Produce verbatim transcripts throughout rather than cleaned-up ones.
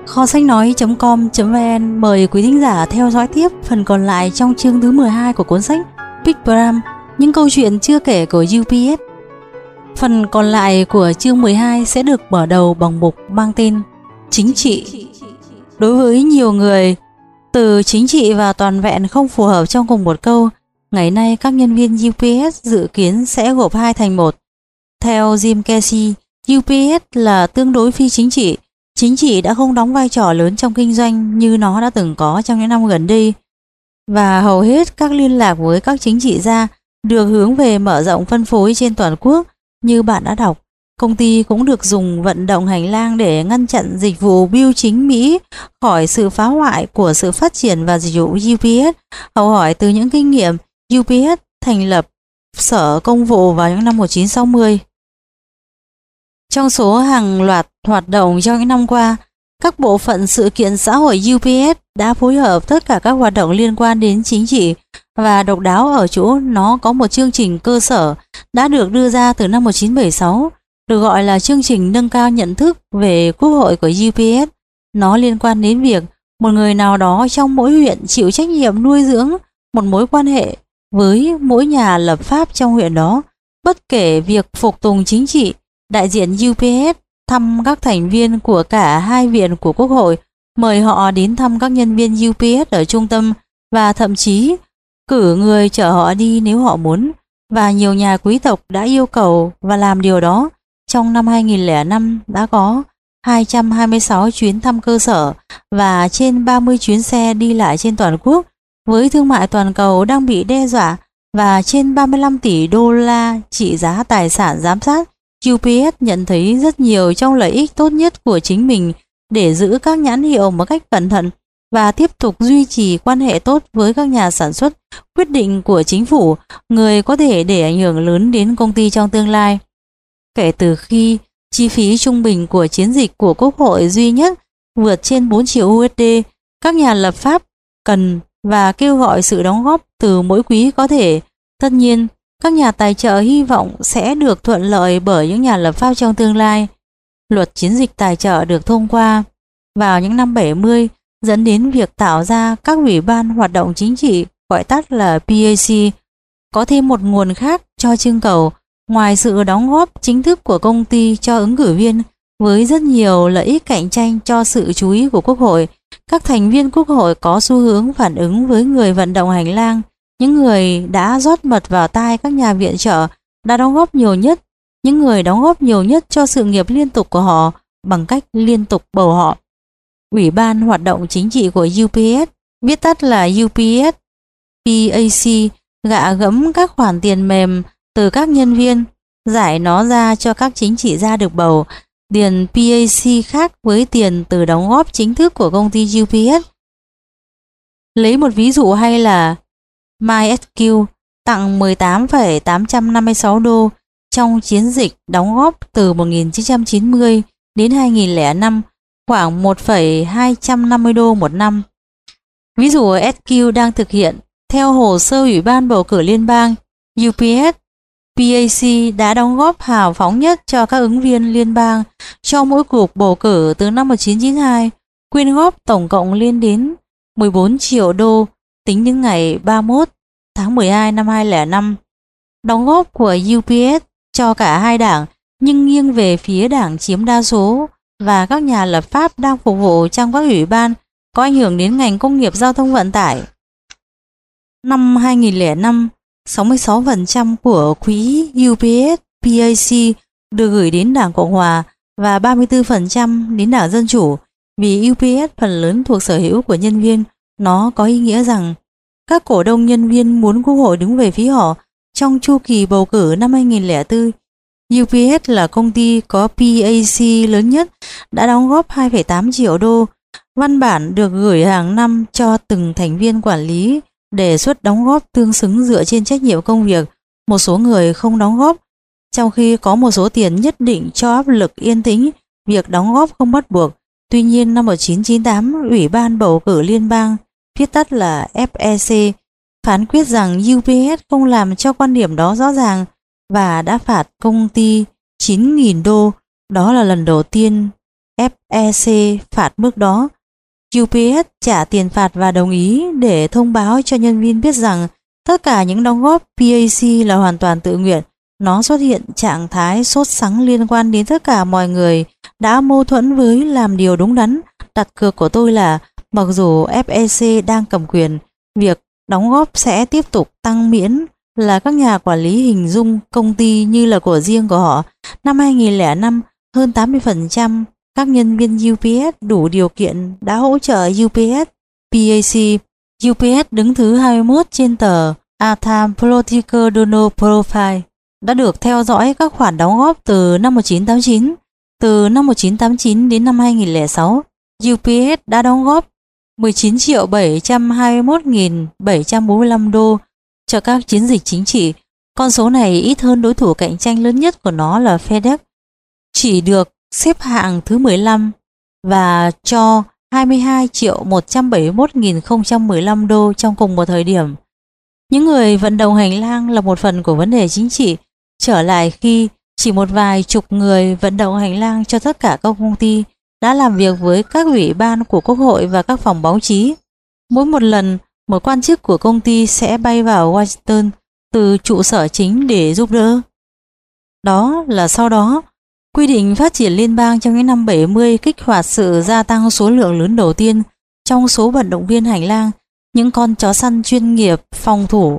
Kho sách nói.com.vn mời quý thính giả theo dõi tiếp phần còn lại trong chương thứ mười hai của cuốn sách Big Bram, những câu chuyện chưa kể của u pê ét. Phần còn lại của chương mười hai sẽ được mở đầu bằng mục mang tên Chính trị. Đối với nhiều người, từ chính trị và toàn vẹn không phù hợp trong cùng một câu. Ngày nay các nhân viên u pê ét dự kiến sẽ gộp hai thành một. Theo Jim Casey, u pê ét là tương đối phi chính trị. Chính trị đã không đóng vai trò lớn trong kinh doanh như nó đã từng có trong những năm gần đây. Và hầu hết các liên lạc với các chính trị gia được hướng về mở rộng phân phối trên toàn quốc. Như bạn đã đọc, công ty cũng được dùng vận động hành lang để ngăn chặn dịch vụ bưu chính Mỹ khỏi sự phá hoại của sự phát triển và dịch vụ u pê ét. Học hỏi từ những kinh nghiệm, u pê ét thành lập Sở Công vụ vào những năm một nghìn chín trăm sáu mươi. Trong số hàng loạt hoạt động trong những năm qua, các bộ phận sự kiện xã hội u pê ét đã phối hợp tất cả các hoạt động liên quan đến chính trị, và độc đáo ở chỗ nó có một chương trình cơ sở đã được đưa ra từ năm một nghìn chín trăm bảy mươi sáu, được gọi là chương trình nâng cao nhận thức về quốc hội của u pê ét. Nó liên quan đến việc một người nào đó trong mỗi huyện chịu trách nhiệm nuôi dưỡng một mối quan hệ với mỗi nhà lập pháp trong huyện đó. Bất kể việc phục tùng chính trị, đại diện u pê ét thăm các thành viên của cả hai viện của Quốc hội, mời họ đến thăm các nhân viên u pê ét ở trung tâm và thậm chí cử người chở họ đi nếu họ muốn. Và nhiều nhà quý tộc đã yêu cầu và làm điều đó. Trong năm hai nghìn lẻ năm đã có hai trăm hai mươi sáu chuyến thăm cơ sở và trên ba mươi chuyến xe đi lại trên toàn quốc. Với thương mại toàn cầu đang bị đe dọa và trên ba mươi lăm tỷ đô la trị giá tài sản giám sát, u pê ét nhận thấy rất nhiều trong lợi ích tốt nhất của chính mình để giữ các nhãn hiệu một cách cẩn thận và tiếp tục duy trì quan hệ tốt với các nhà sản xuất. Quyết định của chính phủ, người có thể để ảnh hưởng lớn đến công ty trong tương lai. Kể từ khi chi phí trung bình của chiến dịch của Quốc hội duy nhất vượt trên bốn triệu u ét đê, các nhà lập pháp cần và kêu gọi sự đóng góp từ mỗi quý có thể. Tất nhiên, các nhà tài trợ hy vọng sẽ được thuận lợi bởi những nhà lập pháp trong tương lai. Luật chiến dịch tài trợ được thông qua vào những năm bảy mươi, dẫn đến việc tạo ra các ủy ban hoạt động chính trị, gọi tắt là pê a xê, có thêm một nguồn khác cho trưng cầu, ngoài sự đóng góp chính thức của công ty cho ứng cử viên, với rất nhiều lợi ích cạnh tranh cho sự chú ý của Quốc hội. Các thành viên Quốc hội có xu hướng phản ứng với người vận động hành lang, những người đã rót mật vào tai các nhà viện trợ đã đóng góp nhiều nhất, những người đóng góp nhiều nhất cho sự nghiệp liên tục của họ bằng cách liên tục bầu họ. Ủy ban hoạt động chính trị của u pê ét, viết tắt là u pê ét, pê a xê, gạ gẫm các khoản tiền mềm từ các nhân viên, giải nó ra cho các chính trị gia được bầu. Tiền pê a xê khác với tiền từ đóng góp chính thức của công ty u pê ét. Lấy một ví dụ hay là MySQL tặng mười tám phẩy tám trăm năm mươi sáu đô trong chiến dịch đóng góp từ một nghìn chín trăm chín mươi đến hai nghìn lẻ năm, khoảng một phẩy hai trăm năm mươi đô một năm. Ví dụ ét quy đang thực hiện theo hồ sơ Ủy ban bầu cử liên bang, u pê ét, pê a xê đã đóng góp hào phóng nhất cho các ứng viên liên bang cho mỗi cuộc bầu cử từ năm một nghìn chín trăm chín mươi hai. Quyên góp tổng cộng lên đến mười bốn triệu đô tính đến ngày ba mươi mốt tháng mười hai năm hai nghìn lẻ năm. Đóng góp của u pê ét cho cả hai đảng nhưng nghiêng về phía đảng chiếm đa số và các nhà lập pháp đang phục vụ trong các ủy ban có ảnh hưởng đến ngành công nghiệp giao thông vận tải. Năm hai nghìn lẻ năm, sáu mươi sáu phần trăm của quỹ u pê ét pê a xê được gửi đến Đảng Cộng Hòa và ba mươi tư phần trăm đến Đảng Dân Chủ. Vì u pê ét phần lớn thuộc sở hữu của nhân viên, nó có ý nghĩa rằng các cổ đông nhân viên muốn Quốc hội đứng về phía họ. Trong chu kỳ bầu cử năm hai nghìn lẻ bốn, u pê ét là công ty có pê a xê lớn nhất, đã đóng góp hai phẩy tám triệu đô. Văn bản được gửi hàng năm cho từng thành viên quản lý đề xuất đóng góp tương xứng dựa trên trách nhiệm công việc. Một số người không đóng góp, trong khi có một số tiền nhất định cho áp lực yên tĩnh, việc đóng góp không bắt buộc. Tuy nhiên, năm một nghìn chín trăm chín mươi tám, Ủy ban bầu cử liên bang, viết tắt là ép e xê, phán quyết rằng u pê ét không làm cho quan điểm đó rõ ràng và đã phạt công ty chín nghìn đô. Đó là lần đầu tiên ép e xê phạt mức đó. u pê ét trả tiền phạt và đồng ý để thông báo cho nhân viên biết rằng tất cả những đóng góp pê a xê là hoàn toàn tự nguyện. Nó xuất hiện trạng thái sốt sắng liên quan đến tất cả mọi người đã mâu thuẫn với làm điều đúng đắn. Đặt cược của tôi là mặc dù ép e xê đang cầm quyền, việc đóng góp sẽ tiếp tục tăng miễn là các nhà quản lý hình dung công ty như là của riêng của họ. Năm hai nghìn lẻ năm, hơn tám mươi phần trăm các nhân viên u pê ét đủ điều kiện đã hỗ trợ u pê ét pê a xê. u pê ét đứng thứ hai mươi mốt trên tờ Atham Political Donor Profile, đã được theo dõi các khoản đóng góp từ năm một nghìn chín trăm tám mươi chín. Từ năm một nghìn chín trăm tám mươi chín đến năm hai nghìn lẻ sáu, u pê ét đã đóng góp mười chín triệu bảy trăm hai mươi mốt nghìn bảy trăm bốn mươi lăm đô cho các chiến dịch chính trị. Con số này ít hơn đối thủ cạnh tranh lớn nhất của nó là FedEx, chỉ được xếp hạng thứ mười lăm và cho hai mươi hai triệu một trăm bảy mươi mốt nghìn không trăm mười lăm đô trong cùng một thời điểm. Những người vận động hành lang là một phần của vấn đề chính trị, trở lại khi chỉ một vài chục người vận động hành lang cho tất cả các công ty đã làm việc với các ủy ban của Quốc hội và các phòng báo chí. Mỗi một lần, một quan chức của công ty sẽ bay vào Washington từ trụ sở chính để giúp đỡ. Đó là sau đó, quy định phát triển liên bang trong những năm bảy mươi kích hoạt sự gia tăng số lượng lớn đầu tiên trong số vận động viên hành lang, những con chó săn chuyên nghiệp phòng thủ.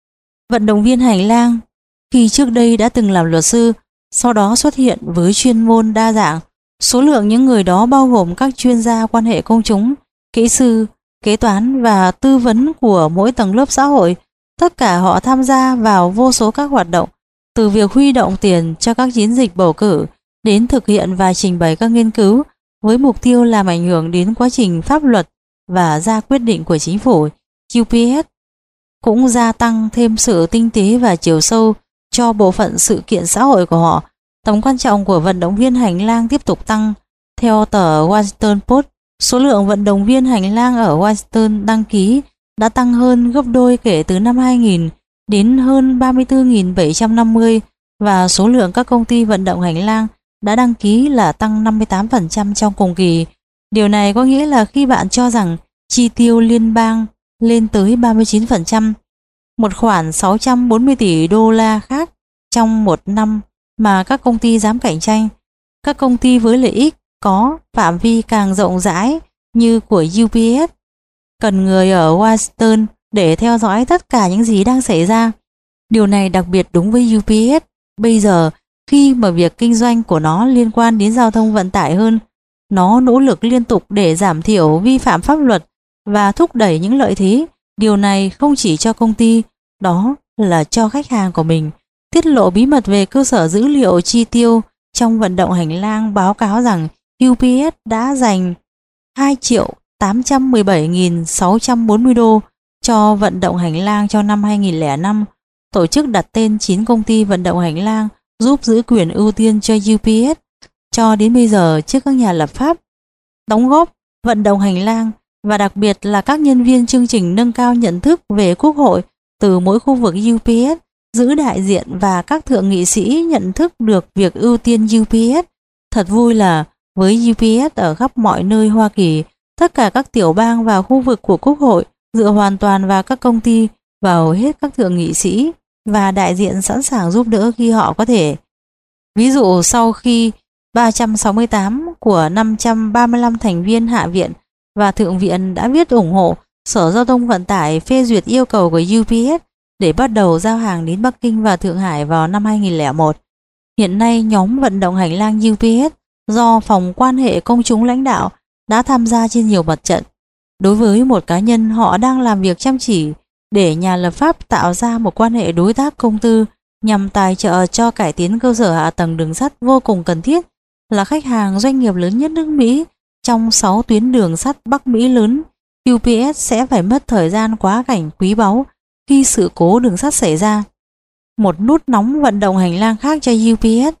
Vận động viên hành lang khi trước đây đã từng làm luật sư, sau đó xuất hiện với chuyên môn đa dạng. Số lượng những người đó bao gồm các chuyên gia quan hệ công chúng, kỹ sư, kế toán và tư vấn của mỗi tầng lớp xã hội. Tất cả họ tham gia vào vô số các hoạt động, từ việc huy động tiền cho các chiến dịch bầu cử đến thực hiện và trình bày các nghiên cứu với mục tiêu làm ảnh hưởng đến quá trình pháp luật và ra quyết định của chính phủ. u pê ét cũng gia tăng thêm sự tinh tế và chiều sâu cho bộ phận sự kiện xã hội của họ. Tầm quan trọng của vận động viên hành lang tiếp tục tăng. Theo tờ Washington Post, số lượng vận động viên hành lang ở Washington đăng ký đã tăng hơn gấp đôi kể từ năm hai nghìn đến hơn ba mươi tư nghìn bảy trăm năm mươi, và số lượng các công ty vận động hành lang đã đăng ký là tăng năm mươi tám phần trăm trong cùng kỳ. Điều này có nghĩa là khi bạn cho rằng chi tiêu liên bang lên tới ba mươi chín phần trăm, một khoản sáu trăm bốn mươi tỷ đô la khác trong một năm mà các công ty dám cạnh tranh, các công ty với lợi ích có phạm vi càng rộng rãi như của u pê ét cần người ở Washington để theo dõi tất cả những gì đang xảy ra. Điều này đặc biệt đúng với u pê ét bây giờ khi mà việc kinh doanh của nó liên quan đến giao thông vận tải hơn. Nó nỗ lực liên tục để giảm thiểu vi phạm pháp luật và thúc đẩy những lợi thế. Điều này không chỉ cho công ty, đó là cho khách hàng của mình. Tiết lộ bí mật về cơ sở dữ liệu chi tiêu trong vận động hành lang báo cáo rằng u pê ét đã dành hai triệu tám trăm mười bảy nghìn sáu trăm bốn mươi đô cho vận động hành lang trong năm hai nghìn lẻ năm. Tổ chức đặt tên chín công ty vận động hành lang giúp giữ quyền ưu tiên cho u pê ét cho đến bây giờ trước các nhà lập pháp. Đóng góp vận động hành lang và đặc biệt là các nhân viên chương trình nâng cao nhận thức về Quốc hội từ mỗi khu vực u pê ét giữ đại diện và các thượng nghị sĩ nhận thức được việc ưu tiên u pê ét. Thật vui là với u pê ét ở khắp mọi nơi Hoa Kỳ, tất cả các tiểu bang và khu vực của Quốc hội dựa hoàn toàn vào các công ty và hầu hết các thượng nghị sĩ và đại diện sẵn sàng giúp đỡ khi họ có thể. Ví dụ sau khi ba trăm sáu mươi tám của năm trăm ba mươi lăm thành viên Hạ viện và Thượng viện đã viết ủng hộ, Sở Giao thông Vận tải phê duyệt yêu cầu của u pê ét để bắt đầu giao hàng đến Bắc Kinh và Thượng Hải vào năm hai nghìn lẻ một. Hiện nay, nhóm vận động hành lang u pê ét do Phòng Quan hệ Công chúng lãnh đạo đã tham gia trên nhiều mặt trận. Đối với một cá nhân, họ đang làm việc chăm chỉ để nhà lập pháp tạo ra một quan hệ đối tác công tư nhằm tài trợ cho cải tiến cơ sở hạ tầng đường sắt vô cùng cần thiết. Là khách hàng doanh nghiệp lớn nhất nước Mỹ trong sáu tuyến đường sắt Bắc Mỹ lớn, u pê ét sẽ phải mất thời gian quá cảnh quý báu khi sự cố đường sắt xảy ra. Một nút nóng vận động hành lang khác cho u pê ét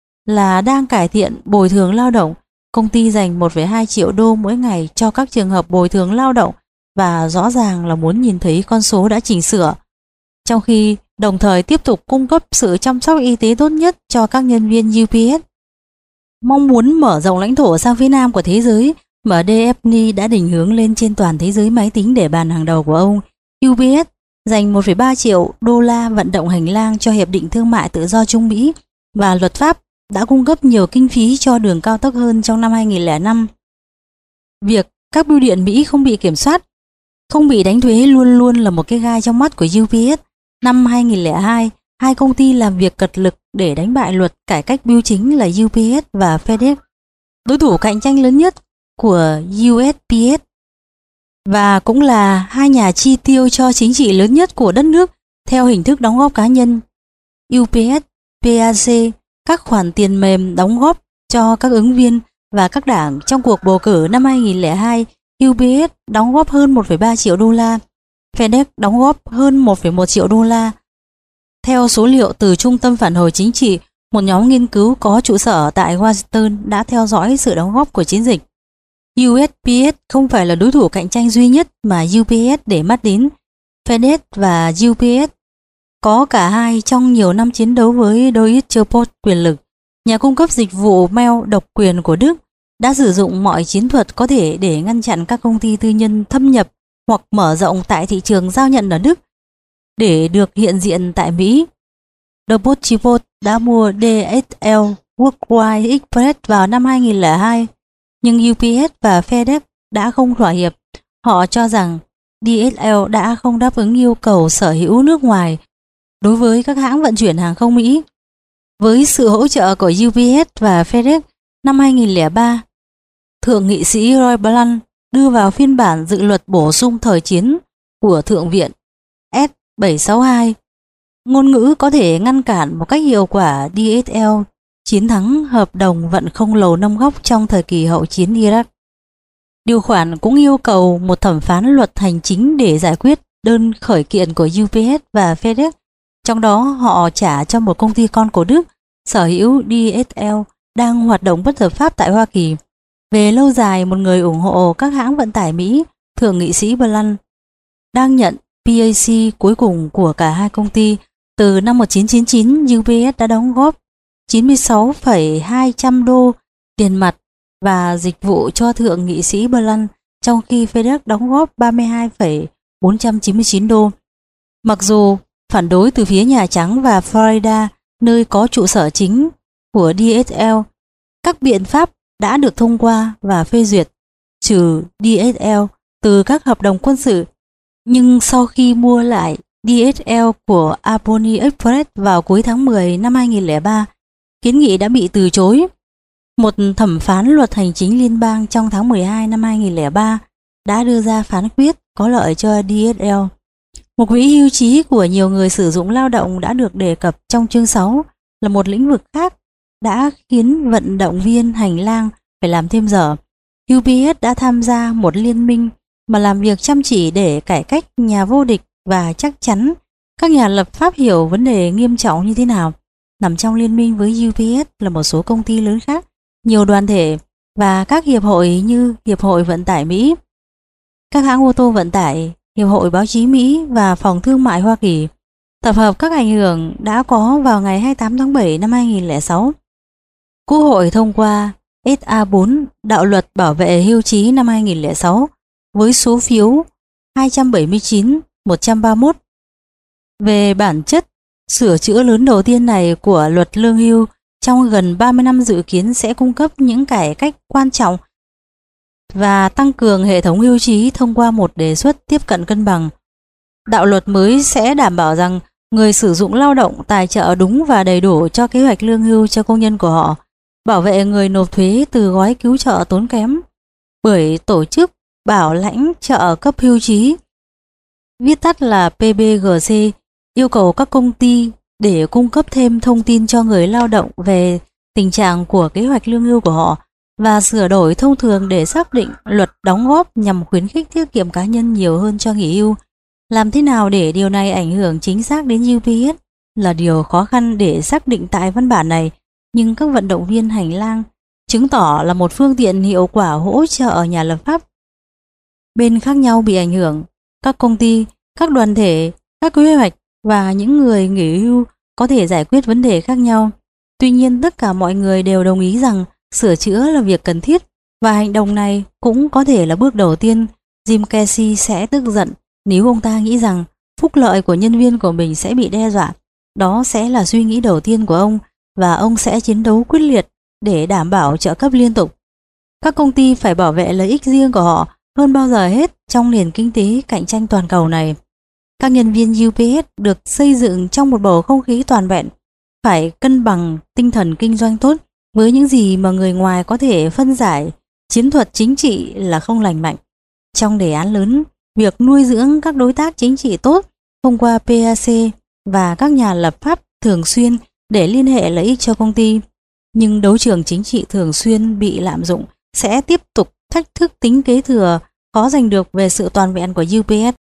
là đang cải thiện bồi thường lao động. Công ty dành một phẩy hai triệu đô mỗi ngày cho các trường hợp bồi thường lao động và rõ ràng là muốn nhìn thấy con số đã chỉnh sửa, trong khi đồng thời tiếp tục cung cấp sự chăm sóc y tế tốt nhất cho các nhân viên u pê ét. mong muốn mở rộng lãnh thổ sang phía nam của thế giới mà Daphne đã định hướng lên trên toàn thế giới máy tính để bàn hàng đầu của ông, u bê ét dành một phẩy ba triệu đô la vận động hành lang cho Hiệp định Thương mại Tự do Trung Mỹ và luật pháp đã cung cấp nhiều kinh phí cho đường cao tốc hơn trong năm hai nghìn lẻ năm. Việc các bưu điện Mỹ không bị kiểm soát, không bị đánh thuế luôn luôn là một cái gai trong mắt của u pê ét. Năm hai nghìn lẻ hai, hai công ty làm việc cật lực để đánh bại luật cải cách bưu chính là u pê ét và FedEx, đối thủ cạnh tranh lớn nhất của u ét pê ét và cũng là hai nhà chi tiêu cho chính trị lớn nhất của đất nước theo hình thức đóng góp cá nhân. u pê ét, pê a xê, các khoản tiền mềm đóng góp cho các ứng viên và các đảng trong cuộc bầu cử năm hai nghìn lẻ hai, u pê ét đóng góp hơn một phẩy ba triệu đô la, FedEx đóng góp hơn một phẩy một triệu đô la. Theo số liệu từ Trung tâm Phản hồi Chính trị, một nhóm nghiên cứu có trụ sở tại Washington đã theo dõi sự đóng góp của chiến dịch. u ét pê ét không phải là đối thủ cạnh tranh duy nhất mà u pê ét để mắt đến. FedEx và u pê ét có cả hai trong nhiều năm chiến đấu với Deutsche Post quyền lực. Nhà cung cấp dịch vụ mail độc quyền của Đức đã sử dụng mọi chiến thuật có thể để ngăn chặn các công ty tư nhân thâm nhập hoặc mở rộng tại thị trường giao nhận ở Đức để được hiện diện tại Mỹ. Deutsche Post đã mua đê ết lờ Worldwide Express vào năm hai nghìn lẻ hai, nhưng u pê ét và FedEx đã không thỏa hiệp. Họ cho rằng đê ét lờ đã không đáp ứng yêu cầu sở hữu nước ngoài đối với các hãng vận chuyển hàng không Mỹ. Với sự hỗ trợ của u pê ét và FedEx, năm hai nghìn lẻ ba, Thượng nghị sĩ Roy Blunt đưa vào phiên bản dự luật bổ sung thời chiến của Thượng viện S bảy sáu hai. Ngôn ngữ có thể ngăn cản một cách hiệu quả đê ét lờ chiến thắng hợp đồng vận không lầu năm góc trong thời kỳ hậu chiến Iraq. Điều khoản cũng yêu cầu một thẩm phán luật hành chính để giải quyết đơn khởi kiện của u pê ét và FedEx, trong đó họ trả cho một công ty con của Đức sở hữu đê ét lờ đang hoạt động bất hợp pháp tại Hoa Kỳ. Về lâu dài, một người ủng hộ các hãng vận tải Mỹ, Thượng nghị sĩ Blunt, đang nhận pê a xê cuối cùng của cả hai công ty. Từ năm một nghìn chín trăm chín mươi chín, u pê ét đã đóng góp chín mươi sáu phẩy hai trăm đô tiền mặt và dịch vụ cho Thượng nghị sĩ Blunt, trong khi FedEx đóng góp ba mươi hai phẩy bốn trăm chín mươi chín đô. Mặc dù phản đối từ phía Nhà Trắng và Florida, nơi có trụ sở chính của đê ét lờ, các biện pháp đã được thông qua và phê duyệt trừ đê ét lờ từ các hợp đồng quân sự, nhưng sau khi mua lại đê ét lờ của Albany Express vào cuối tháng mười năm hai nghìn lẻ ba, kiến nghị đã bị từ chối. Một thẩm phán luật hành chính liên bang trong tháng mười hai năm hai nghìn lẻ ba đã đưa ra phán quyết có lợi cho đê ét lờ. Một quỹ hưu trí của nhiều người sử dụng lao động đã được đề cập trong chương sáu là một lĩnh vực khác đã khiến vận động viên hành lang phải làm thêm giờ. u pê ét đã tham gia một liên minh mà làm việc chăm chỉ để cải cách nhà vô địch, và chắc chắn các nhà lập pháp hiểu vấn đề nghiêm trọng như thế nào. Nằm trong liên minh với u pê ét là một số công ty lớn khác, nhiều đoàn thể và các hiệp hội như Hiệp hội Vận tải Mỹ, các hãng ô tô vận tải, Hiệp hội Báo chí Mỹ và Phòng Thương mại Hoa Kỳ. Tập hợp các ảnh hưởng đã có vào ngày hai mươi tám tháng bảy năm hai nghìn lẻ sáu. Quốc hội thông qua ét a bốn, đạo luật bảo vệ hưu trí năm hai nghìn lẻ sáu, với số phiếu hai trăm bảy mươi chín một trăm ba mươi mốt. Về bản chất, sửa chữa lớn đầu tiên này của luật lương hưu trong gần ba mươi năm dự kiến sẽ cung cấp những cải cách quan trọng và tăng cường hệ thống hưu trí thông qua một đề xuất tiếp cận cân bằng. Đạo luật mới sẽ đảm bảo rằng người sử dụng lao động tài trợ đúng và đầy đủ cho kế hoạch lương hưu cho công nhân của họ, bảo vệ người nộp thuế từ gói cứu trợ tốn kém bởi tổ chức bảo lãnh trợ cấp hưu trí, viết tắt là pê bê giê xê, yêu cầu các công ty để cung cấp thêm thông tin cho người lao động về tình trạng của kế hoạch lương hưu của họ, và sửa đổi thông thường để xác định luật đóng góp nhằm khuyến khích tiết kiệm cá nhân nhiều hơn cho nghỉ hưu. Làm thế nào để điều này ảnh hưởng chính xác đến u pê ét là điều khó khăn để xác định tại văn bản này, nhưng các vận động viên hành lang chứng tỏ là một phương tiện hiệu quả hỗ trợ nhà lập pháp. Bên khác nhau bị ảnh hưởng, các công ty, các đoàn thể, các kế hoạch và những người nghỉ hưu có thể giải quyết vấn đề khác nhau. Tuy nhiên, tất cả mọi người đều đồng ý rằng sửa chữa là việc cần thiết, và hành động này cũng có thể là bước đầu tiên. Jim Casey sẽ tức giận nếu ông ta nghĩ rằng phúc lợi của nhân viên của mình sẽ bị đe dọa. Đó sẽ là suy nghĩ đầu tiên của ông, và ông sẽ chiến đấu quyết liệt để đảm bảo trợ cấp liên tục. Các công ty phải bảo vệ lợi ích riêng của họ hơn bao giờ hết trong nền kinh tế cạnh tranh toàn cầu này. Các nhân viên u pê ét được xây dựng trong một bầu không khí toàn vẹn, phải cân bằng tinh thần kinh doanh tốt với những gì mà người ngoài có thể phân giải. Chiến thuật chính trị là không lành mạnh. Trong đề án lớn, việc nuôi dưỡng các đối tác chính trị tốt thông qua pê a xê và các nhà lập pháp thường xuyên để liên hệ lợi ích cho công ty. Nhưng đấu trường chính trị thường xuyên bị lạm dụng sẽ tiếp tục thách thức tính kế thừa khó giành được về sự toàn vẹn của u pê ét.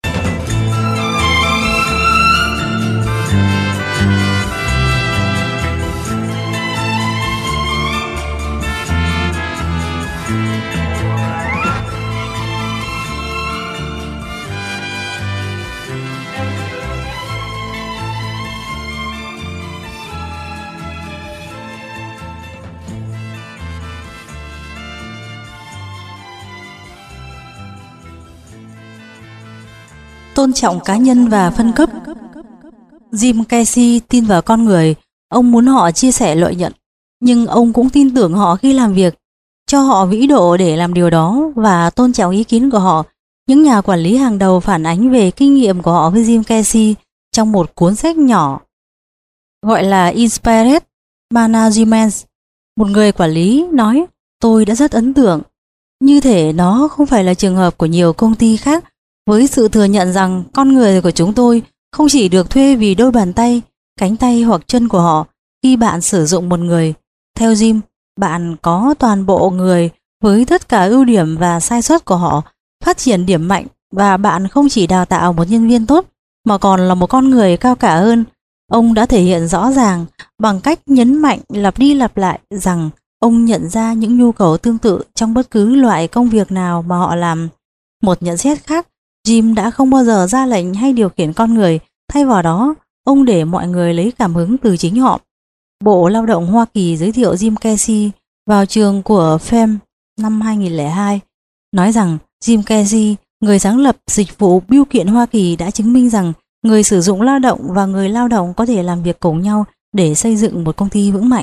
Tôn trọng cá nhân và phân cấp. Jim Casey tin vào con người, ông muốn họ chia sẻ lợi nhuận, nhưng ông cũng tin tưởng họ khi làm việc, cho họ vĩ độ để làm điều đó và tôn trọng ý kiến của họ. Những nhà quản lý hàng đầu phản ánh về kinh nghiệm của họ với Jim Casey trong một cuốn sách nhỏ gọi là Inspired Management. Một người quản lý nói, tôi đã rất ấn tượng. Như thể nó không phải là trường hợp của nhiều công ty khác, với sự thừa nhận rằng con người của chúng tôi không chỉ được thuê vì đôi bàn tay, cánh tay hoặc chân của họ. Khi bạn sử dụng một người, theo Jim, bạn có toàn bộ người với tất cả ưu điểm và sai sót của họ, phát triển điểm mạnh, và bạn không chỉ đào tạo một nhân viên tốt mà còn là một con người cao cả hơn. Ông đã thể hiện rõ ràng bằng cách nhấn mạnh lặp đi lặp lại rằng ông nhận ra những nhu cầu tương tự trong bất cứ loại công việc nào mà họ làm. Một nhận xét khác, Jim đã không bao giờ ra lệnh hay điều khiển con người, thay vào đó, ông để mọi người lấy cảm hứng từ chính họ. Bộ Lao động Hoa Kỳ giới thiệu Jim Casey vào trường của ép e em năm hai nghìn lẻ hai, nói rằng Jim Casey, người sáng lập dịch vụ bưu kiện Hoa Kỳ, đã chứng minh rằng người sử dụng lao động và người lao động có thể làm việc cùng nhau để xây dựng một công ty vững mạnh.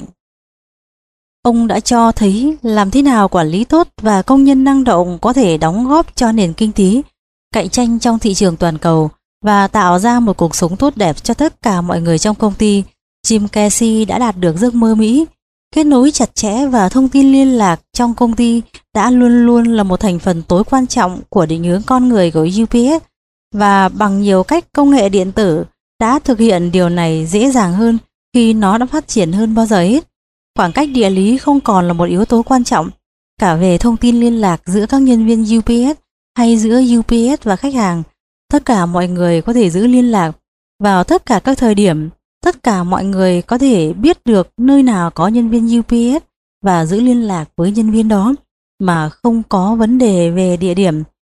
Ông đã cho thấy làm thế nào quản lý tốt và công nhân năng động có thể đóng góp cho nền kinh tế cạnh tranh trong thị trường toàn cầu và tạo ra một cuộc sống tốt đẹp cho tất cả mọi người trong công ty. Jim Casey đã đạt được giấc mơ Mỹ. Kết nối chặt chẽ và thông tin liên lạc trong công ty đã luôn luôn là một thành phần tối quan trọng của định hướng con người của u pê ét, và bằng nhiều cách công nghệ điện tử đã thực hiện điều này dễ dàng hơn khi nó đã phát triển hơn bao giờ hết. Khoảng cách địa lý không còn là một yếu tố quan trọng cả về thông tin liên lạc giữa các nhân viên u pê ét hay giữa u pê ét và khách hàng. Tất cả mọi người có thể giữ liên lạc vào tất cả các thời điểm. Tất cả mọi người có thể biết được nơi nào có nhân viên u pê ét và giữ liên lạc với nhân viên đó mà không có vấn đề về địa điểm.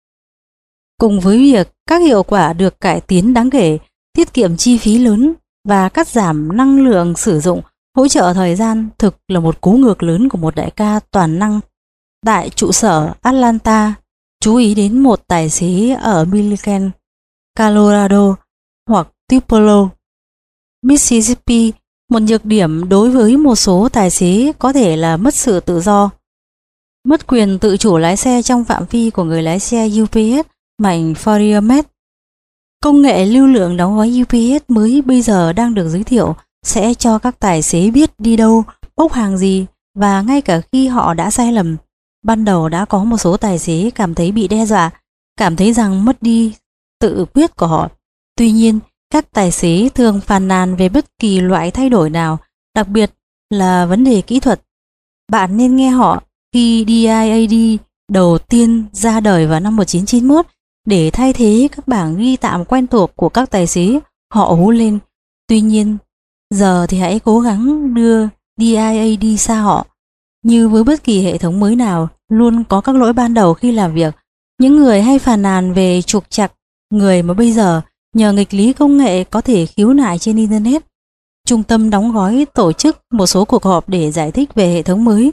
Cùng với việc các hiệu quả được cải tiến đáng kể, tiết kiệm chi phí lớn và cắt giảm năng lượng sử dụng, hỗ trợ thời gian, thực là một cú ngược lớn của một đại ca toàn năng. Tại trụ sở Atlanta, chú ý đến một tài xế ở Milliken, Colorado hoặc Tupelo, Mississippi. Một nhược điểm đối với một số tài xế có thể là mất sự tự do, mất quyền tự chủ lái xe trong phạm vi của người lái xe u pê ét mạnh Fourier. Công nghệ lưu lượng đóng gói u pê ét mới bây giờ đang được giới thiệu sẽ cho các tài xế biết đi đâu, bốc hàng gì, và ngay cả khi họ đã sai lầm. Ban đầu đã có một số tài xế cảm thấy bị đe dọa, cảm thấy rằng mất đi tự quyết của họ. Tuy nhiên, các tài xế thường phàn nàn về bất kỳ loại thay đổi nào, đặc biệt là vấn đề kỹ thuật. Bạn nên nghe họ. Khi đê i a đê đầu tiên ra đời vào năm một nghìn chín trăm chín mươi mốt để thay thế các bảng ghi tạm quen thuộc của các tài xế, họ hú lên. Tuy nhiên, giờ thì hãy cố gắng đưa đê i a đê xa họ. Như với bất kỳ hệ thống mới nào, luôn có các lỗi ban đầu khi làm việc. Những người hay phàn nàn về trục trặc người mà bây giờ nhờ nghịch lý công nghệ có thể khiếu nại trên Internet. Trung tâm đóng gói tổ chức một số cuộc họp để giải thích về hệ thống mới.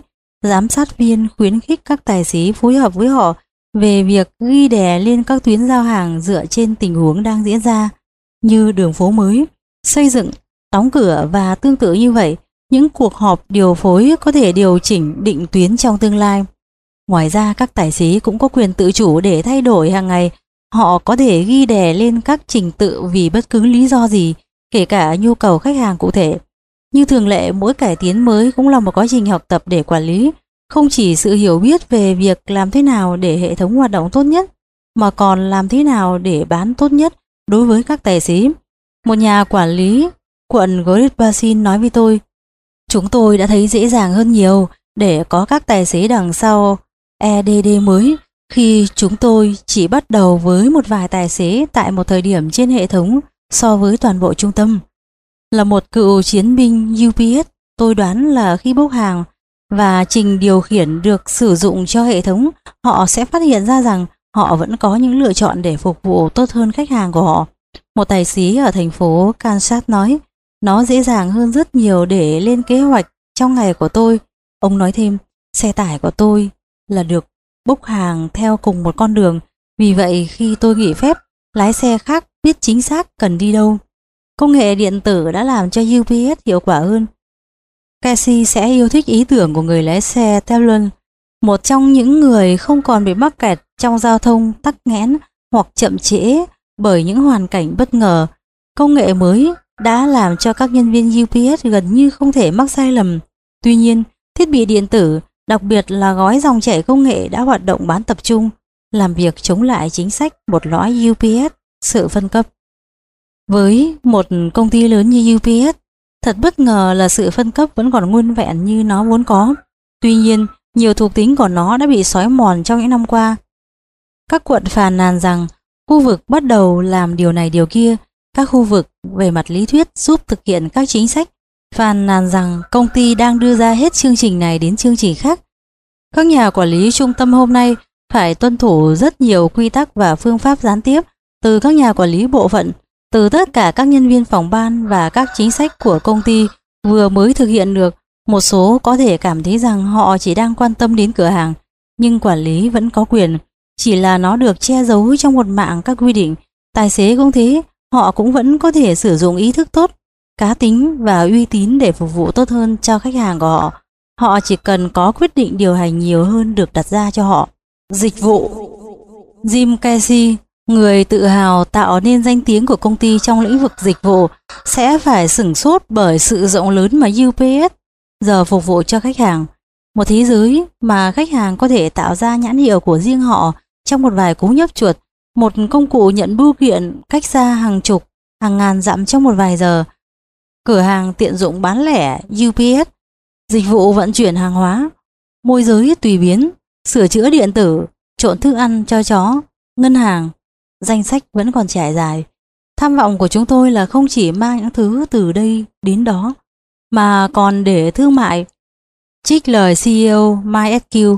giám sát viên khuyến khích các tài xế phối hợp với họ về việc ghi đè lên các tuyến giao hàng dựa trên tình huống đang diễn ra, như đường phố mới, xây dựng, đóng cửa và tương tự như vậy. Những cuộc họp điều phối có thể điều chỉnh định tuyến trong tương lai. Ngoài ra, các tài xế cũng có quyền tự chủ để thay đổi hàng ngày. Họ có thể ghi đè lên các trình tự vì bất cứ lý do gì, kể cả nhu cầu khách hàng cụ thể. Như thường lệ, mỗi cải tiến mới cũng là một quá trình học tập để quản lý, không chỉ sự hiểu biết về việc làm thế nào để hệ thống hoạt động tốt nhất, mà còn làm thế nào để bán tốt nhất đối với các tài xế. Một nhà quản lý quận Great Basin nói với tôi, chúng tôi đã thấy dễ dàng hơn nhiều để có các tài xế đằng sau e đê đê mới khi chúng tôi chỉ bắt đầu với một vài tài xế tại một thời điểm trên hệ thống so với toàn bộ trung tâm. Là một cựu chiến binh u pê ét, tôi đoán là khi bốc hàng và trình điều khiển được sử dụng cho hệ thống, họ sẽ phát hiện ra rằng họ vẫn có những lựa chọn để phục vụ tốt hơn khách hàng của họ. Một tài xế ở thành phố Kansas nói, nó dễ dàng hơn rất nhiều để lên kế hoạch trong ngày của tôi. Ông nói thêm, xe tải của tôi là được bốc hàng theo cùng một con đường, vì vậy khi tôi nghỉ phép, lái xe khác biết chính xác cần đi đâu. Công nghệ điện tử đã làm cho u pê ét hiệu quả hơn. Casey sẽ yêu thích ý tưởng của người lái xe Teflon, một trong những người không còn bị mắc kẹt trong giao thông tắc nghẽn hoặc chậm trễ bởi những hoàn cảnh bất ngờ. Công nghệ mới đã làm cho các nhân viên u pê ét gần như không thể mắc sai lầm. Tuy nhiên, thiết bị điện tử, đặc biệt là gói dòng chảy công nghệ đã hoạt động bán tập trung, làm việc chống lại chính sách một lõi u pê ét, sự phân cấp. Với một công ty lớn như u pê ét, thật bất ngờ là sự phân cấp vẫn còn nguyên vẹn như nó vốn có. Tuy nhiên, nhiều thuộc tính của nó đã bị xói mòn trong những năm qua. Các quận phàn nàn rằng khu vực bắt đầu làm điều này điều kia, các khu vực về mặt lý thuyết giúp thực hiện các chính sách phàn nàn rằng công ty đang đưa ra hết chương trình này đến chương trình khác. Các nhà quản lý trung tâm hôm nay phải tuân thủ rất nhiều quy tắc và phương pháp gián tiếp từ các nhà quản lý bộ phận, từ tất cả các nhân viên phòng ban và các chính sách của công ty vừa mới thực hiện được. Một số có thể cảm thấy rằng họ chỉ đang quan tâm đến cửa hàng, nhưng quản lý vẫn có quyền, chỉ là nó được che giấu trong một mạng các quy định. Tài xế cũng thế, họ cũng vẫn có thể sử dụng ý thức tốt, cá tính và uy tín để phục vụ tốt hơn cho khách hàng của họ. Họ chỉ cần có quyết định điều hành nhiều hơn được đặt ra cho họ. Dịch vụ. Jim Casey, người tự hào tạo nên danh tiếng của công ty trong lĩnh vực dịch vụ, sẽ phải sửng sốt bởi sự rộng lớn mà u pê ét giờ phục vụ cho khách hàng. Một thế giới mà khách hàng có thể tạo ra nhãn hiệu của riêng họ trong một vài cú nhấp chuột, một công cụ nhận bưu kiện cách xa hàng chục, hàng ngàn dặm trong một vài giờ, cửa hàng tiện dụng bán lẻ u pê ét, dịch vụ vận chuyển hàng hóa, môi giới tùy biến, sửa chữa điện tử, trộn thức ăn cho chó, ngân hàng. Danh sách vẫn còn trải dài. Tham vọng của chúng tôi là không chỉ mang những thứ từ đây đến đó, mà còn để thương mại. Trích lời xê e ô MySQ,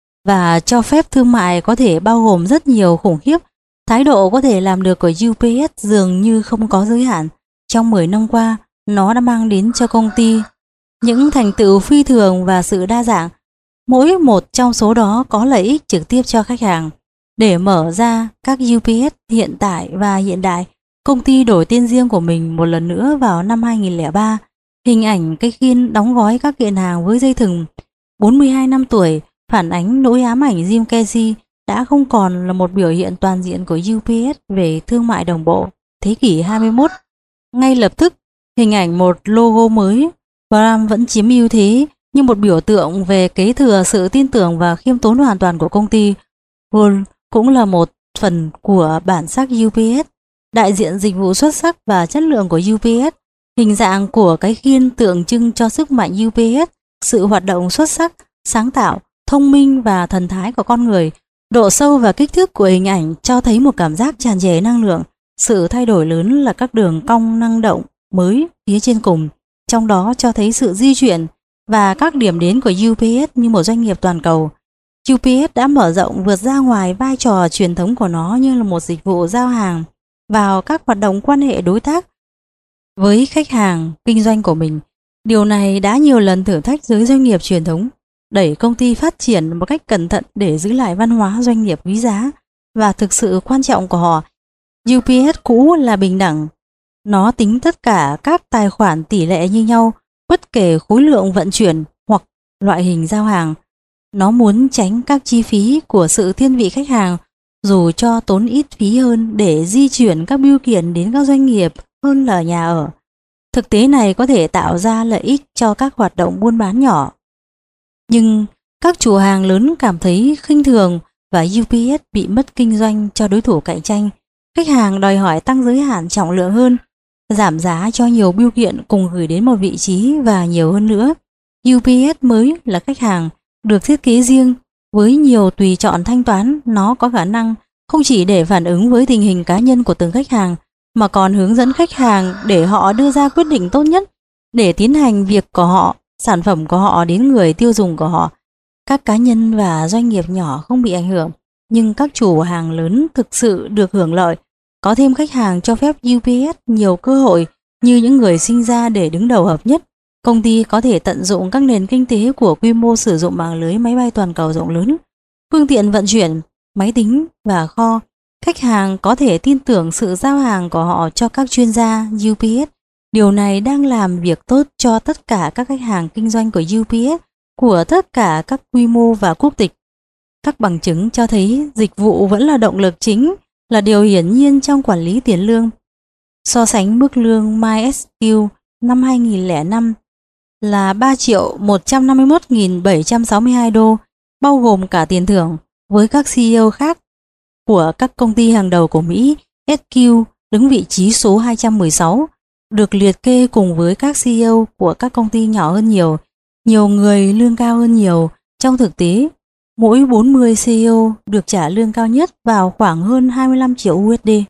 và cho phép thương mại có thể bao gồm rất nhiều khủng khiếp. Thái độ có thể làm được của u pê ét dường như không có giới hạn. Trong mười năm qua, nó đã mang đến cho công ty những thành tựu phi thường và sự đa dạng. Mỗi một trong số đó có lợi ích trực tiếp cho khách hàng. Để mở ra các u pê ét hiện tại và hiện đại, công ty đổi tên riêng của mình một lần nữa vào năm hai nghìn lẻ ba. Hình ảnh cái khiên đóng gói các kiện hàng với dây thừng, bốn mươi hai năm tuổi, phản ánh nỗi ám ảnh Jim Casey đã không còn là một biểu hiện toàn diện của u pê ét về thương mại đồng bộ thế kỷ hai mươi mốt. Ngay lập tức, hình ảnh một logo mới, Bram vẫn chiếm ưu thế như một biểu tượng về kế thừa sự tin tưởng và khiêm tốn hoàn toàn của công ty. Gold cũng là một phần của bản sắc u pê ét, đại diện dịch vụ xuất sắc và chất lượng của u pê ét. Hình dạng của cái khiên tượng trưng cho sức mạnh u pê ét, sự hoạt động xuất sắc, sáng tạo, thông minh và thần thái của con người. Độ sâu và kích thước của hình ảnh cho thấy một cảm giác tràn trề năng lượng. Sự thay đổi lớn là các đường cong năng động mới phía trên cùng, trong đó cho thấy sự di chuyển và các điểm đến của u pê ét như một doanh nghiệp toàn cầu. u pê ét đã mở rộng vượt ra ngoài vai trò truyền thống của nó như là một dịch vụ giao hàng vào các hoạt động quan hệ đối tác với khách hàng kinh doanh của mình. Điều này đã nhiều lần thử thách giới doanh nghiệp truyền thống. đẩy công ty phát triển một cách cẩn thận để giữ lại văn hóa doanh nghiệp quý giá và thực sự quan trọng của họ. u pê ét cũ là bình đẳng. Nó tính tất cả các tài khoản tỷ lệ như nhau, bất kể khối lượng vận chuyển hoặc loại hình giao hàng. Nó muốn tránh các chi phí của sự thiên vị khách hàng, dù cho tốn ít phí hơn để di chuyển các bưu kiện đến các doanh nghiệp hơn là nhà ở. Thực tế này có thể tạo ra lợi ích cho các hoạt động buôn bán nhỏ. Nhưng các chủ hàng lớn cảm thấy khinh thường và u pê ét bị mất kinh doanh cho đối thủ cạnh tranh. Khách hàng đòi hỏi tăng giới hạn trọng lượng hơn, giảm giá cho nhiều bưu kiện cùng gửi đến một vị trí và nhiều hơn nữa. u pê ét mới là khách hàng được thiết kế riêng với nhiều tùy chọn thanh toán. Nó có khả năng không chỉ để phản ứng với tình hình cá nhân của từng khách hàng mà còn hướng dẫn khách hàng để họ đưa ra quyết định tốt nhất để tiến hành việc của họ, sản phẩm của họ đến người tiêu dùng của họ. Các cá nhân và doanh nghiệp nhỏ không bị ảnh hưởng, nhưng các chủ hàng lớn thực sự được hưởng lợi. Có thêm khách hàng cho phép u pê ét nhiều cơ hội như những người sinh ra để đứng đầu hợp nhất. Công ty có thể tận dụng các nền kinh tế của quy mô sử dụng mạng lưới máy bay toàn cầu rộng lớn, phương tiện vận chuyển, máy tính và kho. Khách hàng có thể tin tưởng sự giao hàng của họ cho các chuyên gia u pê ét. Điều này đang làm việc tốt cho tất cả các khách hàng kinh doanh của u pê ét của tất cả các quy mô và quốc tịch. Các bằng chứng cho thấy dịch vụ vẫn là động lực chính, là điều hiển nhiên trong quản lý tiền lương. So sánh mức lương MySQL năm hai nghìn lẻ năm là ba triệu một trăm năm mươi mốt nghìn bảy trăm sáu mươi hai đô, bao gồm cả tiền thưởng, với các xê e ô khác của các công ty hàng đầu của Mỹ. ét quy đứng vị trí số hai trăm mười sáu, được liệt kê cùng với các xê e ô của các công ty nhỏ hơn nhiều. Nhiều người lương cao hơn nhiều. Trong thực tế, mỗi bốn mươi xê e ô được trả lương cao nhất vào khoảng hơn hai mươi lăm triệu u ét đê.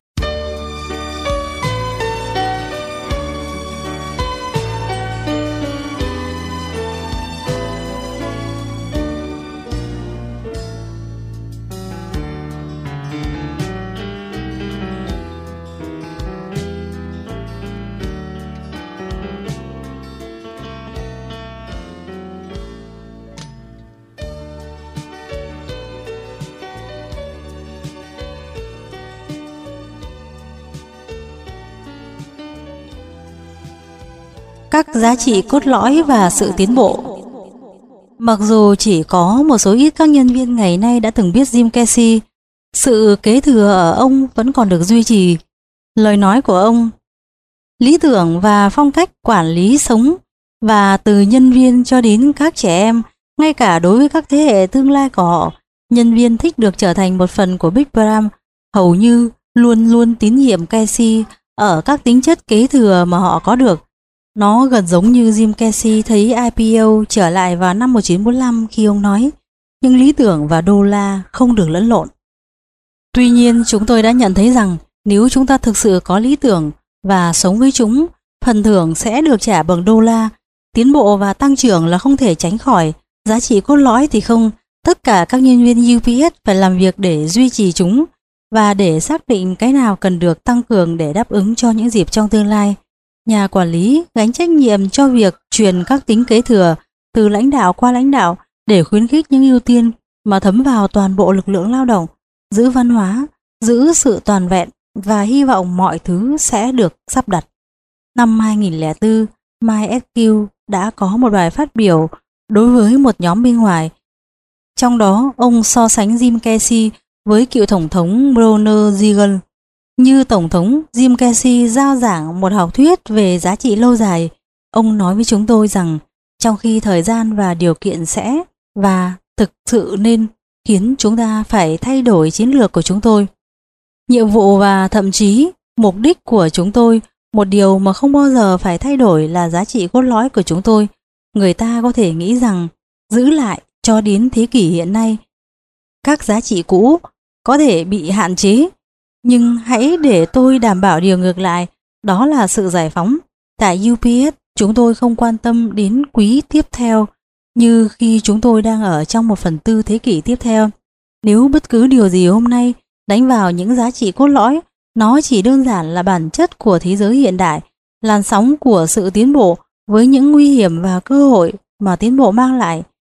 Các giá trị cốt lõi và sự tiến bộ. Mặc dù chỉ có một số ít các nhân viên ngày nay đã từng biết Jim Casey, sự kế thừa ở ông vẫn còn được duy trì. Lời nói của ông, lý tưởng và phong cách quản lý sống, và từ nhân viên cho đến các trẻ em, ngay cả đối với các thế hệ tương lai của họ, nhân viên thích được trở thành một phần của Big Bram hầu như luôn luôn tín nhiệm Casey ở các tính chất kế thừa mà họ có được. Nó gần giống như Jim Casey thấy i pê ô trở lại vào năm một nghìn chín trăm bốn mươi lăm khi ông nói, nhưng lý tưởng và đô la không được lẫn lộn. Tuy nhiên, chúng tôi đã nhận thấy rằng nếu chúng ta thực sự có lý tưởng và sống với chúng, phần thưởng sẽ được trả bằng đô la. Tiến bộ và tăng trưởng là không thể tránh khỏi, giá trị cốt lõi thì không. Tất cả các nhân viên u pê ét phải làm việc để duy trì chúng và để xác định cái nào cần được tăng cường để đáp ứng cho những dịp trong tương lai. Nhà quản lý gánh trách nhiệm cho việc truyền các tính kế thừa từ lãnh đạo qua lãnh đạo để khuyến khích những ưu tiên mà thấm vào toàn bộ lực lượng lao động, giữ văn hóa, giữ sự toàn vẹn và hy vọng mọi thứ sẽ được sắp đặt. Năm hai nghìn lẻ bốn, MySQL đã có một bài phát biểu đối với một nhóm bên ngoài. Trong đó, ông so sánh Jim Casey với cựu Tổng thống Ronald Reagan. Như Tổng thống, Jim Casey giao giảng một học thuyết về giá trị lâu dài. Ông nói với chúng tôi rằng trong khi thời gian và điều kiện sẽ và thực sự nên khiến chúng ta phải thay đổi chiến lược của chúng tôi, nhiệm vụ và thậm chí mục đích của chúng tôi, một điều mà không bao giờ phải thay đổi là giá trị cốt lõi của chúng tôi. Người ta có thể nghĩ rằng giữ lại cho đến thế kỷ hiện nay, các giá trị cũ có thể bị hạn chế. Nhưng hãy để tôi đảm bảo điều ngược lại, đó là sự giải phóng. Tại u pê ét, chúng tôi không quan tâm đến quý tiếp theo như khi chúng tôi đang ở trong một phần tư thế kỷ tiếp theo. Nếu bất cứ điều gì hôm nay đánh vào những giá trị cốt lõi, nó chỉ đơn giản là bản chất của thế giới hiện đại, làn sóng của sự tiến bộ với những nguy hiểm và cơ hội mà tiến bộ mang lại.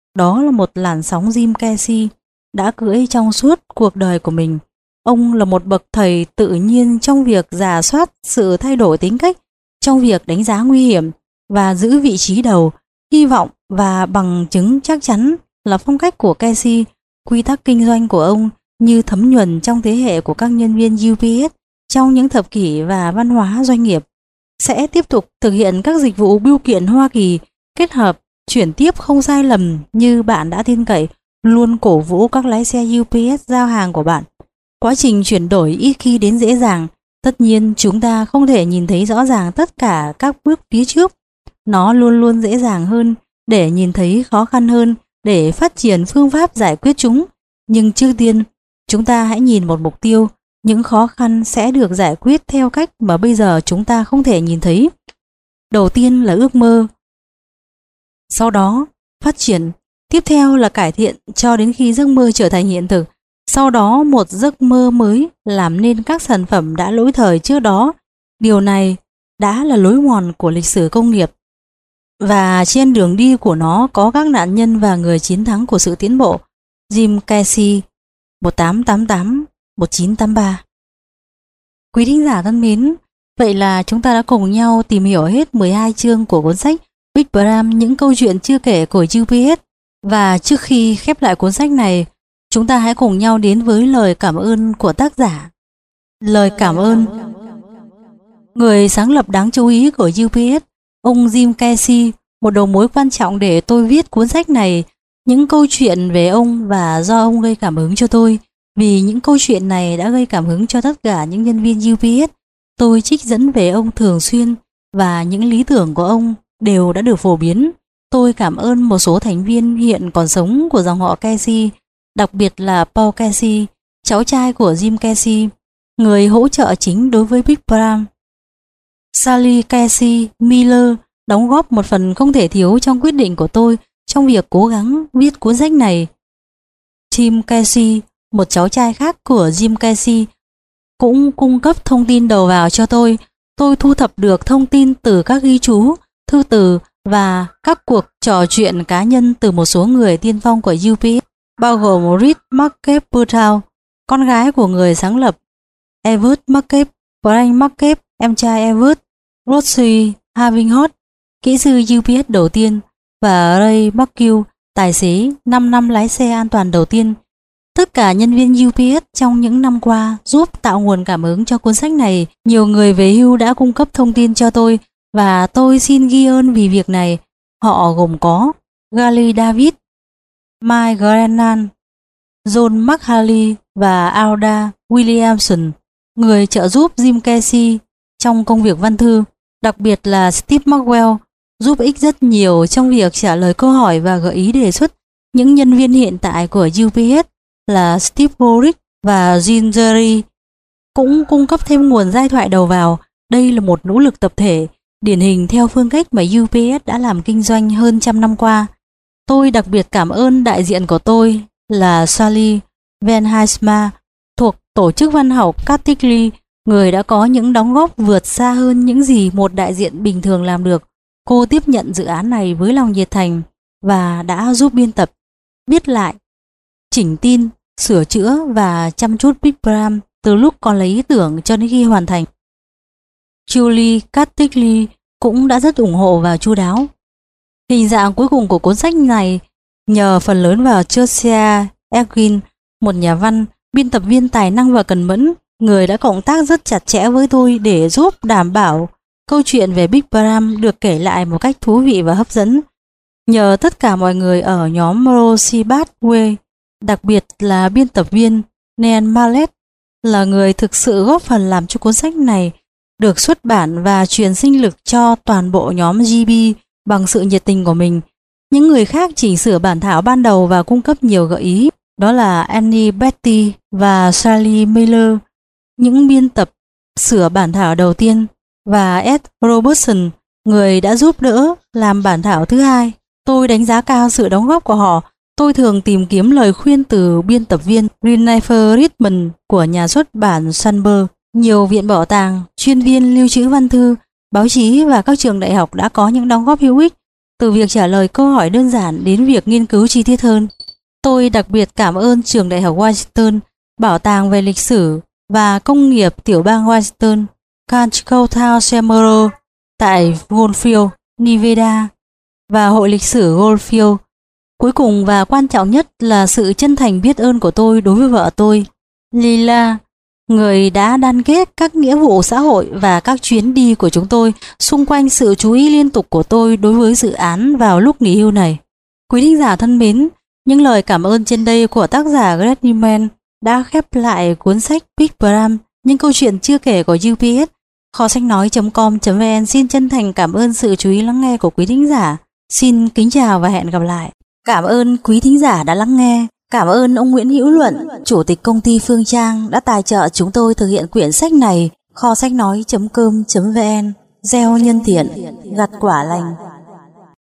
Đó là một làn sóng Jim Casey đã cưỡi trong suốt cuộc đời của mình. Ông là một bậc thầy tự nhiên trong việc rà soát sự thay đổi tính cách, trong việc đánh giá nguy hiểm và giữ vị trí đầu. Hy vọng và bằng chứng chắc chắn là phong cách của Casey, quy tắc kinh doanh của ông như thấm nhuần trong thế hệ của các nhân viên U P S trong những thập kỷ, và văn hóa doanh nghiệp sẽ tiếp tục thực hiện các dịch vụ bưu kiện Hoa Kỳ kết hợp chuyển tiếp không sai lầm như bạn đã tin cậy, luôn cổ vũ các lái xe U P S giao hàng của bạn. Quá trình chuyển đổi ít khi đến dễ dàng. Tất nhiên chúng ta không thể nhìn thấy rõ ràng tất cả các bước phía trước. Nó luôn luôn dễ dàng hơn để nhìn thấy khó khăn hơn để phát triển phương pháp giải quyết chúng. Nhưng trước tiên, chúng ta hãy nhìn một mục tiêu. Những khó khăn sẽ được giải quyết theo cách mà bây giờ chúng ta không thể nhìn thấy. Đầu tiên là ước mơ. Sau đó, phát triển. Tiếp theo là cải thiện cho đến khi giấc mơ trở thành hiện thực. Sau đó một giấc mơ mới làm nên các sản phẩm đã lỗi thời trước đó. Điều này đã là lối mòn của lịch sử công nghiệp. Và trên đường đi của nó có các nạn nhân và người chiến thắng của sự tiến bộ. Jim Casey, một tám tám tám một chín tám ba. Quý thính giả thân mến, vậy là chúng ta đã cùng nhau tìm hiểu hết mười hai chương của cuốn sách Big Bram, những câu chuyện chưa kể của U P S. Và trước khi khép lại cuốn sách này, chúng ta hãy cùng nhau đến với lời cảm ơn của tác giả. Lời cảm ơn. Người sáng lập đáng chú ý của U P S, ông Jim Casey, một đầu mối quan trọng để tôi viết cuốn sách này. Những câu chuyện về ông và do ông gây cảm hứng cho tôi, vì những câu chuyện này đã gây cảm hứng cho tất cả những nhân viên U P S. Tôi trích dẫn về ông thường xuyên và những lý tưởng của ông đều đã được phổ biến. Tôi cảm ơn một số thành viên hiện còn sống của dòng họ Casey, đặc biệt là Paul Casey, cháu trai của Jim Casey, người hỗ trợ chính đối với Big Bram. Sally Casey Miller đóng góp một phần không thể thiếu trong quyết định của tôi trong việc cố gắng viết cuốn sách này. Tim Casey, một cháu trai khác của Jim Casey, cũng cung cấp thông tin đầu vào cho tôi. Tôi thu thập được thông tin từ các ghi chú, thư từ và các cuộc trò chuyện cá nhân từ một số người tiên phong của U P S, bao gồm Reed Marquez Burtow, con gái của người sáng lập, Everett Marquez, Frank Marquez, em trai Everett, Rosie Havinghott, kỹ sư U P S đầu tiên, và Ray McHugh, tài xế năm năm lái xe an toàn đầu tiên. Tất cả nhân viên U P S trong những năm qua giúp tạo nguồn cảm hứng cho cuốn sách này. Nhiều người về hưu đã cung cấp thông tin cho tôi và tôi xin ghi ơn vì việc này. Họ gồm có Gary David, Mike Grennan, John McHarley và Alda Williamson, người trợ giúp Jim Casey trong công việc văn thư, đặc biệt là Steve Maxwell, giúp ích rất nhiều trong việc trả lời câu hỏi và gợi ý đề xuất. Những nhân viên hiện tại của U P S là Steve Gorick và Jim Jerry cũng cung cấp thêm nguồn giai thoại đầu vào. Đây là một nỗ lực tập thể, điển hình theo phương cách mà U P S đã làm kinh doanh hơn trăm năm qua. Tôi đặc biệt cảm ơn đại diện của tôi là Sally Van Heisma thuộc tổ chức văn học Catholic, người đã có những đóng góp vượt xa hơn những gì một đại diện bình thường làm được. Cô tiếp nhận dự án này với lòng nhiệt thành và đã giúp biên tập, viết lại, chỉnh tin, sửa chữa và chăm chút Big Bram từ lúc còn lấy ý tưởng cho đến khi hoàn thành. Julie Catholic cũng đã rất ủng hộ và chu đáo. Hình dạng cuối cùng của cuốn sách này nhờ phần lớn vào Josiah Elgin, một nhà văn, biên tập viên tài năng và cần mẫn, người đã cộng tác rất chặt chẽ với tôi để giúp đảm bảo câu chuyện về Big Bram được kể lại một cách thú vị và hấp dẫn. Nhờ tất cả mọi người ở nhóm Rosibat Way, đặc biệt là biên tập viên Neil Mallet, là người thực sự góp phần làm cho cuốn sách này được xuất bản và truyền sinh lực cho toàn bộ nhóm G B bằng sự nhiệt tình của mình. Những người khác chỉnh sửa bản thảo ban đầu và cung cấp nhiều gợi ý, đó là Annie Betty và Sally Miller, những biên tập sửa bản thảo đầu tiên, và Ed Robertson, người đã giúp đỡ làm bản thảo thứ hai. Tôi đánh giá cao sự đóng góp của họ. Tôi thường tìm kiếm lời khuyên từ biên tập viên Jennifer Richmond của nhà xuất bản Sunburn. Nhiều viện bảo tàng, chuyên viên lưu trữ văn thư, báo chí và các trường đại học đã có những đóng góp hữu ích. từ việc trả lời câu hỏi đơn giản đến việc nghiên cứu chi tiết hơn. Tôi đặc biệt cảm ơn Trường Đại học Washington, Bảo tàng về lịch sử và công nghiệp tiểu bang Washington, Canchcotown Memorial tại Goldfield, Nevada và Hội lịch sử Goldfield. Cuối cùng và quan trọng nhất là sự chân thành biết ơn của tôi đối với vợ tôi, Lila, người đã đan kết các nghĩa vụ xã hội và các chuyến đi của chúng tôi xung quanh sự chú ý liên tục của tôi đối với dự án vào lúc nghỉ hưu này. Quý thính giả thân mến, những lời cảm ơn trên đây của tác giả Greg Newman đã khép lại cuốn sách Big Bram, những câu chuyện chưa kể của u pê ét. Kho sách nói chấm com chấm vn xin chân thành cảm ơn sự chú ý lắng nghe của quý thính giả. Xin kính chào và hẹn gặp lại. Cảm ơn quý thính giả đã lắng nghe. Cảm ơn ông Nguyễn Hữu Luận, Chủ tịch công ty Phương Trang đã tài trợ chúng tôi thực hiện quyển sách này. Kho sách nói chấm com chấm vn gieo nhân thiện, gặt quả lành.